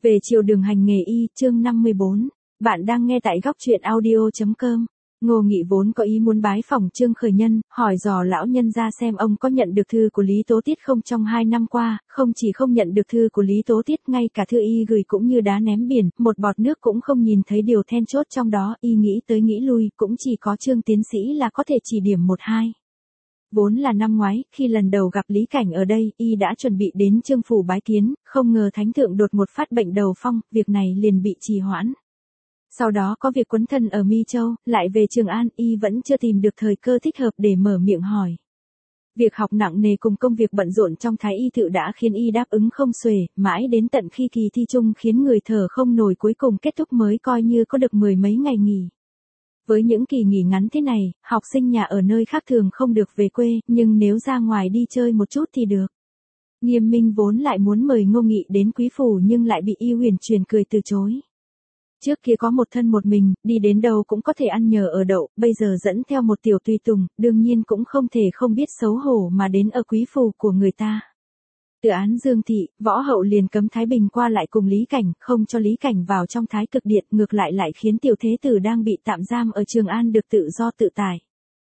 Về chiều đường hành nghề y, chương 54. Bạn đang nghe tại góc truyện audio.com. Ngô Nghị vốn có ý muốn bái phỏng Trương Khởi Nhân, hỏi dò lão nhân ra xem ông có nhận được thư của Lý Tố Tiết không trong 2 năm qua, không chỉ không nhận được thư của Lý Tố Tiết, ngay cả thư y gửi cũng như đá ném biển, một bọt nước cũng không nhìn thấy điều then chốt trong đó, y nghĩ tới nghĩ lui, cũng chỉ có Trương tiến sĩ là có thể chỉ điểm 1-2. Vốn là năm ngoái, khi lần đầu gặp Lý Cảnh ở đây, y đã chuẩn bị đến Trương phủ bái kiến, không ngờ thánh thượng đột một phát bệnh đầu phong, việc này liền bị trì hoãn. Sau đó có việc quấn thân ở Mi Châu, lại về Trường An, y vẫn chưa tìm được thời cơ thích hợp để mở miệng hỏi. Việc học nặng nề cùng công việc bận rộn trong Thái y thự đã khiến y đáp ứng không xuể, mãi đến tận khi kỳ thi chung khiến người thở không nổi cuối cùng kết thúc mới coi như có được 10 mấy ngày nghỉ. Với những kỳ nghỉ ngắn thế này, học sinh nhà ở nơi khác thường không được về quê, nhưng nếu ra ngoài đi chơi một chút thì được. Nghiêm Minh vốn lại muốn mời Ngô Nghị đến Quý phủ nhưng lại bị Y Huyền Truyền cười từ chối. Trước kia có một thân một mình, đi đến đâu cũng có thể ăn nhờ ở đậu, bây giờ dẫn theo một tiểu tùy tùng, đương nhiên cũng không thể không biết xấu hổ mà đến ở Quý phủ của người ta. Từ án Dương Thị, Võ Hậu liền cấm Thái Bình qua lại cùng Lý Cảnh, không cho Lý Cảnh vào trong Thái Cực Điện, ngược lại khiến tiểu thế tử đang bị tạm giam ở Trường An được tự do tự tại.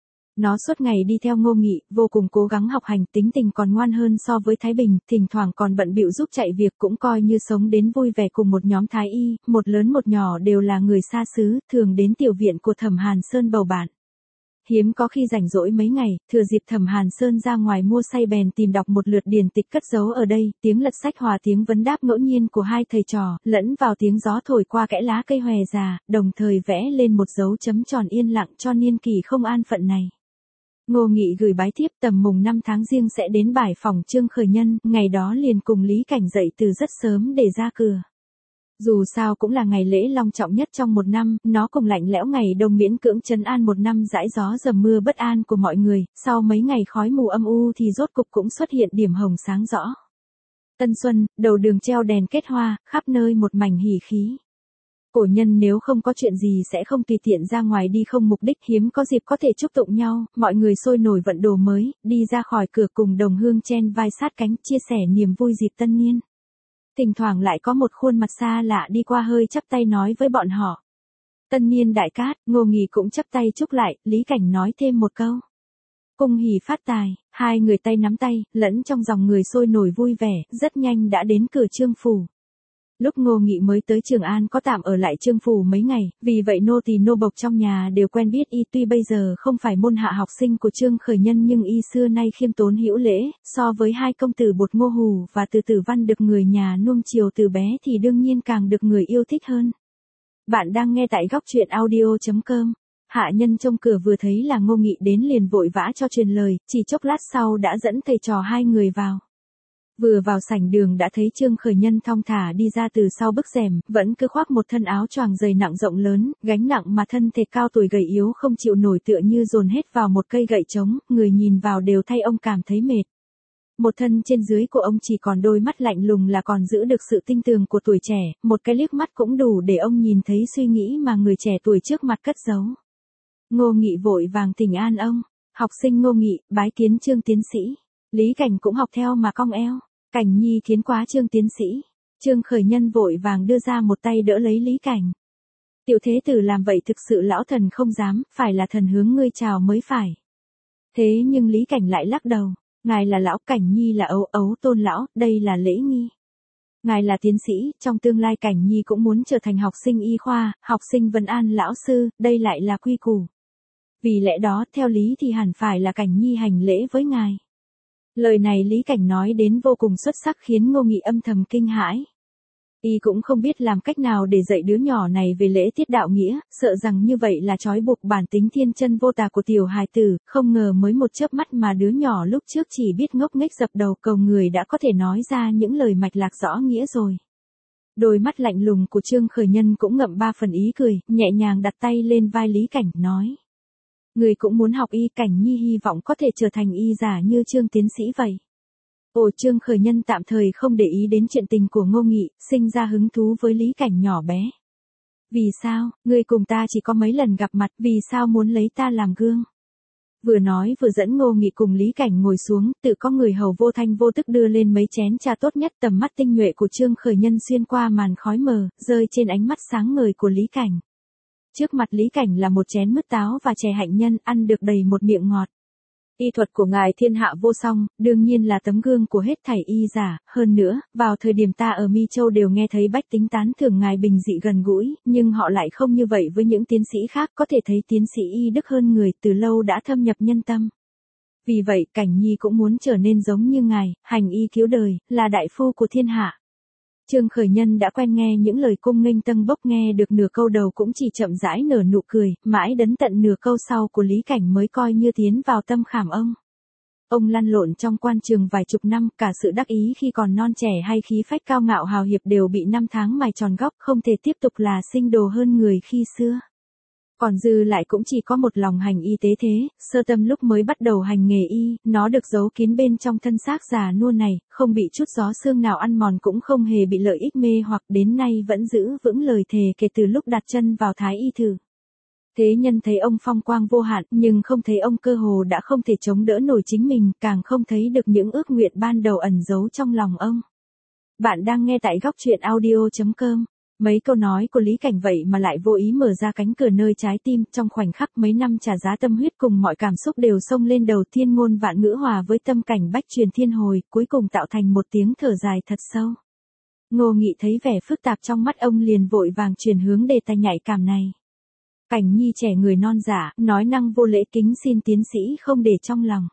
Nó suốt ngày đi theo Ngô Nghị, vô cùng cố gắng học hành, tính tình còn ngoan hơn so với Thái Bình, thỉnh thoảng còn bận bịu giúp chạy việc, cũng coi như sống đến vui vẻ cùng một nhóm thái y, một lớn một nhỏ đều là người xa xứ, thường đến tiểu viện của Thẩm Hàn Sơn bầu bạn. Hiếm có khi rảnh rỗi mấy ngày, thừa dịp Thẩm Hàn Sơn ra ngoài mua say bèn tìm đọc một lượt điển tịch cất giấu ở đây, tiếng lật sách hòa tiếng vấn đáp ngẫu nhiên của hai thầy trò, lẫn vào tiếng gió thổi qua kẽ lá cây hòe già, đồng thời vẽ lên một dấu chấm tròn yên lặng cho niên kỳ không an phận này. Ngô Nghị gửi bái thiếp tầm mùng 5 tháng Giêng sẽ đến bái phỏng Trương Khởi Nhân, ngày đó liền cùng Lý Cảnh dậy từ rất sớm để ra cửa. Dù sao cũng là ngày lễ long trọng nhất trong một năm, nó cùng lạnh lẽo ngày đông miễn cưỡng trấn an một năm dãi gió dầm mưa bất an của mọi người, sau mấy ngày khói mù âm u thì rốt cục cũng xuất hiện điểm hồng sáng rõ. Tân xuân, đầu đường treo đèn kết hoa, khắp nơi một mảnh hỉ khí. Cổ nhân nếu không có chuyện gì sẽ không tùy tiện ra ngoài đi không mục đích, hiếm có dịp có thể chúc tụng nhau, mọi người sôi nổi vận đồ mới, đi ra khỏi cửa cùng đồng hương chen vai sát cánh, chia sẻ niềm vui dịp tân niên. Thỉnh thoảng lại có một khuôn mặt xa lạ đi qua hơi chắp tay nói với bọn họ. Tân niên đại cát, Ngô Nghị cũng chắp tay chúc lại, Lý Cảnh nói thêm một câu. Cung hỉ phát tài, hai người tay nắm tay, lẫn trong dòng người sôi nổi vui vẻ, rất nhanh đã đến cửa Trương phủ. Lúc Ngô Nghị mới tới Trường An có tạm ở lại Trương phủ mấy ngày, vì vậy nô tỳ nô bộc trong nhà đều quen biết y, tuy bây giờ không phải môn hạ học sinh của Trương Khởi Nhân nhưng y xưa nay khiêm tốn hữu lễ, so với hai công tử Bột Ngô Hù và Từ Tử Văn được người nhà nuông chiều từ bé thì đương nhiên càng được người yêu thích hơn. Bạn đang nghe tại góc truyện audio.com. Hạ nhân trong cửa vừa thấy là Ngô Nghị đến liền vội vã cho truyền lời, chỉ chốc lát sau đã dẫn thầy trò hai người vào. Vừa vào sảnh đường đã thấy Trương Khởi Nhân thong thả đi ra từ sau bức rèm, vẫn cứ khoác một thân áo choàng dày nặng rộng lớn, gánh nặng mà thân thể cao tuổi gầy yếu không chịu nổi tựa như dồn hết vào một cây gậy trống, người nhìn vào đều thay ông cảm thấy mệt. Một thân trên dưới của ông chỉ còn đôi mắt lạnh lùng là còn giữ được sự tinh tường của tuổi trẻ, một cái liếc mắt cũng đủ để ông nhìn thấy suy nghĩ mà người trẻ tuổi trước mặt cất giấu. Ngô Nghị vội vàng thỉnh an ông, học sinh Ngô Nghị, bái kiến Trương tiến sĩ. Lý Cảnh cũng học theo mà cong eo. Cảnh nhi thiến quá Trương tiến sĩ. Trương Khởi Nhân vội vàng đưa ra một tay đỡ lấy Lý Cảnh. Tiểu thế tử làm vậy thực sự lão thần không dám, phải là thần hướng ngươi chào mới phải. Thế nhưng Lý Cảnh lại lắc đầu, ngài là lão, Cảnh nhi là ấu tôn lão, đây là lễ nghi. Ngài là tiến sĩ, trong tương lai Cảnh nhi cũng muốn trở thành học sinh y khoa, học sinh Vân An lão sư, đây lại là quy củ. Vì lẽ đó, theo lý thì hẳn phải là Cảnh nhi hành lễ với ngài. Lời này Lý Cảnh nói đến vô cùng xuất sắc khiến Ngô Nghị âm thầm kinh hãi. Y cũng không biết làm cách nào để dạy đứa nhỏ này về lễ tiết đạo nghĩa, sợ rằng như vậy là trói buộc bản tính thiên chân vô tà của tiểu hài tử, không ngờ mới một chớp mắt mà đứa nhỏ lúc trước chỉ biết ngốc nghếch dập đầu cầu người đã có thể nói ra những lời mạch lạc rõ nghĩa rồi. Đôi mắt lạnh lùng của Trương Khởi Nhân cũng ngậm 3 phần ý cười, nhẹ nhàng đặt tay lên vai Lý Cảnh, nói. Người cũng muốn học y, Cảnh nhi hy vọng có thể trở thành y giả như Trương tiến sĩ vậy. Trương Khởi Nhân tạm thời không để ý đến chuyện tình của Ngô Nghị, sinh ra hứng thú với Lý Cảnh nhỏ bé. Vì sao, ngươi cùng ta chỉ có mấy lần gặp mặt, vì sao muốn lấy ta làm gương? Vừa nói vừa dẫn Ngô Nghị cùng Lý Cảnh ngồi xuống, tự có người hầu vô thanh vô tức đưa lên mấy chén trà tốt nhất. Tầm mắt tinh nhuệ của Trương Khởi Nhân xuyên qua màn khói mờ, rơi trên ánh mắt sáng ngời của Lý Cảnh. Trước mặt Lý Cảnh là một chén mứt táo và chè hạnh nhân, ăn được đầy một miệng ngọt. Y thuật của ngài thiên hạ vô song, đương nhiên là tấm gương của hết thảy y giả, hơn nữa, vào thời điểm ta ở Mi Châu đều nghe thấy bách tính tán thưởng ngài bình dị gần gũi, nhưng họ lại không như vậy với những tiến sĩ khác, có thể thấy tiến sĩ y đức hơn người, từ lâu đã thâm nhập nhân tâm. Vì vậy, Cảnh Nhi cũng muốn trở nên giống như ngài, hành y cứu đời, là đại phu của thiên hạ. Trương Khởi Nhân đã quen nghe những lời cung nghênh tâng bốc, nghe được nửa câu đầu cũng chỉ chậm rãi nở nụ cười, mãi đến tận nửa câu sau của Lý Cảnh mới coi như tiến vào tâm khảm ông. Ông lăn lộn trong quan trường vài chục năm, cả sự đắc ý khi còn non trẻ hay khí phách cao ngạo hào hiệp đều bị năm tháng mài tròn góc, không thể tiếp tục là sinh đồ hơn người khi xưa. Còn dư lại cũng chỉ có một lòng hành y tế thế, sơ tâm lúc mới bắt đầu hành nghề y, nó được giấu kín bên trong thân xác già nua này, không bị chút gió sương nào ăn mòn, cũng không hề bị lợi ích mê hoặc, đến nay vẫn giữ vững lời thề kể từ lúc đặt chân vào Thái Y Thử. Thế nhân thấy ông phong quang vô hạn, nhưng không thấy ông cơ hồ đã không thể chống đỡ nổi chính mình, càng không thấy được những ước nguyện ban đầu ẩn giấu trong lòng ông. Bạn đang nghe tại góc truyện audio.com. Mấy câu nói của Lý Cảnh vậy mà lại vô ý mở ra cánh cửa nơi trái tim, trong khoảnh khắc mấy năm trả giá tâm huyết cùng mọi cảm xúc đều xông lên đầu, thiên ngôn vạn ngữ hòa với tâm cảnh bách truyền thiên hồi, cuối cùng tạo thành một tiếng thở dài thật sâu. Ngô Nghị thấy vẻ phức tạp trong mắt ông liền vội vàng chuyển hướng đề tài nhạy cảm này. Cảnh Nhi trẻ người non dạ, nói năng vô lễ, kính xin tiến sĩ không để trong lòng.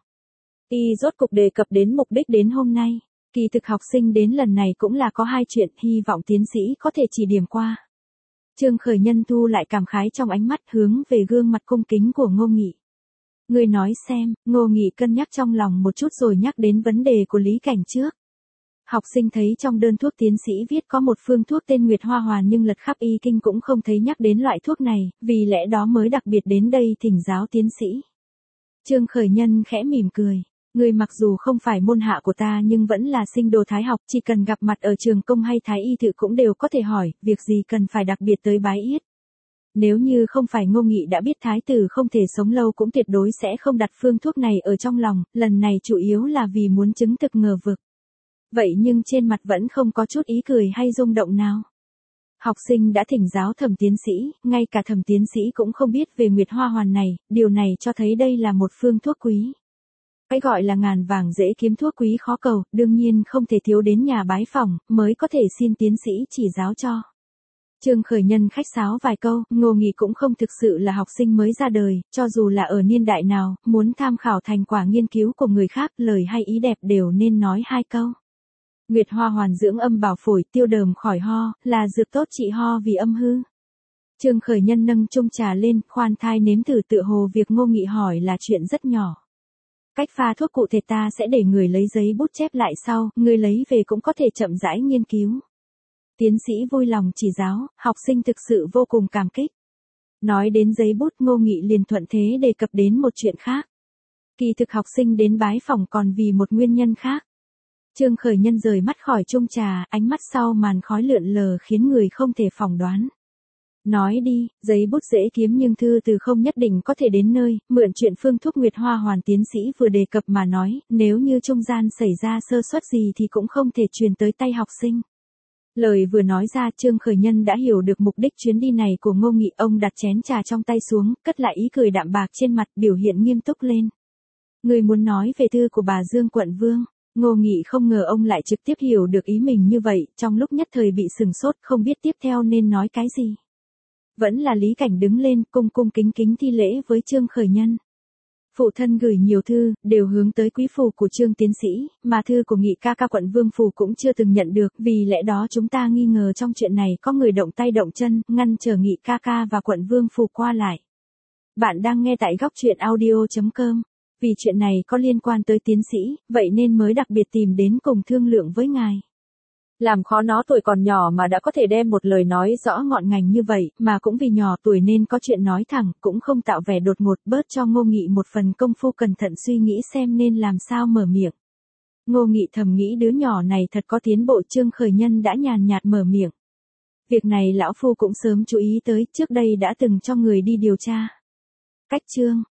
Y rốt cục đề cập đến mục đích đến hôm nay. Kỳ thực học sinh đến lần này cũng là có hai chuyện, hy vọng tiến sĩ có thể chỉ điểm qua. Trương Khởi Nhân thu lại cảm khái trong ánh mắt, hướng về gương mặt cung kính của Ngô Nghị. Ngươi nói xem. Ngô Nghị cân nhắc trong lòng một chút rồi nhắc đến vấn đề của Lý Cảnh trước. Học sinh thấy trong đơn thuốc tiến sĩ viết có một phương thuốc tên Nguyệt Hoa Hoàn, nhưng lật khắp y kinh cũng không thấy nhắc đến loại thuốc này, vì lẽ đó mới đặc biệt đến đây thỉnh giáo tiến sĩ. Trương Khởi Nhân khẽ mỉm cười. Ngươi mặc dù không phải môn hạ của ta nhưng vẫn là sinh đồ thái học, chỉ cần gặp mặt ở trường công hay Thái Y Thự cũng đều có thể hỏi, việc gì cần phải đặc biệt tới bái yết. Nếu như không phải Ngô Nghị đã biết thái tử không thể sống lâu cũng tuyệt đối sẽ không đặt phương thuốc này ở trong lòng, lần này chủ yếu là vì muốn chứng thực ngờ vực. Vậy nhưng trên mặt vẫn không có chút ý cười hay rung động nào. Học sinh đã thỉnh giáo Thẩm tiến sĩ, ngay cả Thẩm tiến sĩ cũng không biết về Nguyệt Hoa Hoàn này, điều này cho thấy đây là một phương thuốc quý. Cái gọi là ngàn vàng dễ kiếm, thuốc quý khó cầu, đương nhiên không thể thiếu đến nhà bái phỏng, mới có thể xin tiến sĩ chỉ giáo cho. Trương Khởi Nhân khách sáo vài câu, Ngô Nghị cũng không thực sự là học sinh mới ra đời, cho dù là ở niên đại nào, muốn tham khảo thành quả nghiên cứu của người khác, lời hay ý đẹp đều nên nói hai câu. Nguyệt Hoa Hoàn dưỡng âm bảo phổi, tiêu đờm khỏi ho, là dược tốt trị ho vì âm hư. Trương Khởi Nhân nâng chung trà lên, khoan thai nếm thử, tựa hồ việc Ngô Nghị hỏi là chuyện rất nhỏ. Cách pha thuốc cụ thể ta sẽ để người lấy giấy bút chép lại sau, người lấy về cũng có thể chậm rãi nghiên cứu. Tiến sĩ vui lòng chỉ giáo, học sinh thực sự vô cùng cảm kích. Nói đến giấy bút, Ngô Nghị liền thuận thế đề cập đến một chuyện khác. Kỳ thực học sinh đến bái phỏng còn vì một nguyên nhân khác. Trương Khởi Nhân rời mắt khỏi chung trà, ánh mắt sau màn khói lượn lờ khiến người không thể phỏng đoán. Nói đi. Giấy bút dễ kiếm nhưng thư từ không nhất định có thể đến nơi, mượn chuyện phương thuốc Nguyệt Hoa Hoàn tiến sĩ vừa đề cập mà nói, nếu như trung gian xảy ra sơ suất gì thì cũng không thể truyền tới tay học sinh. Lời vừa nói ra, Trương Khởi Nhân đã hiểu được mục đích chuyến đi này của Ngô Nghị, ông đặt chén trà trong tay xuống, cất lại ý cười đạm bạc trên mặt, biểu hiện nghiêm túc lên. Người muốn nói về thư của bà Dương quận vương. Ngô Nghị không ngờ ông lại trực tiếp hiểu được ý mình như vậy, trong lúc nhất thời bị sừng sốt, không biết tiếp theo nên nói cái gì. Vẫn là Lý Cảnh đứng lên, cung cung kính kính thi lễ với Trương Khởi Nhân. Phụ thân gửi nhiều thư, đều hướng tới quý phủ của Trương tiến sĩ, mà thư của Nghị ca ca quận vương phủ cũng chưa từng nhận được, vì lẽ đó chúng ta nghi ngờ trong chuyện này có người động tay động chân, ngăn trở Nghị ca ca và quận vương phủ qua lại. Bạn đang nghe tại góc truyện audio.com. Vì chuyện này có liên quan tới tiến sĩ, vậy nên mới đặc biệt tìm đến cùng thương lượng với ngài. Làm khó nó tuổi còn nhỏ mà đã có thể đem một lời nói rõ ngọn ngành như vậy, mà cũng vì nhỏ tuổi nên có chuyện nói thẳng, cũng không tạo vẻ đột ngột, bớt cho Ngô Nghị một phần công phu cẩn thận suy nghĩ xem nên làm sao mở miệng. Ngô Nghị thầm nghĩ đứa nhỏ này thật có tiến bộ. Trương Khởi Nhân đã nhàn nhạt mở miệng. Việc này lão phu cũng sớm chú ý tới, trước đây đã từng cho người đi điều tra. Cách Trương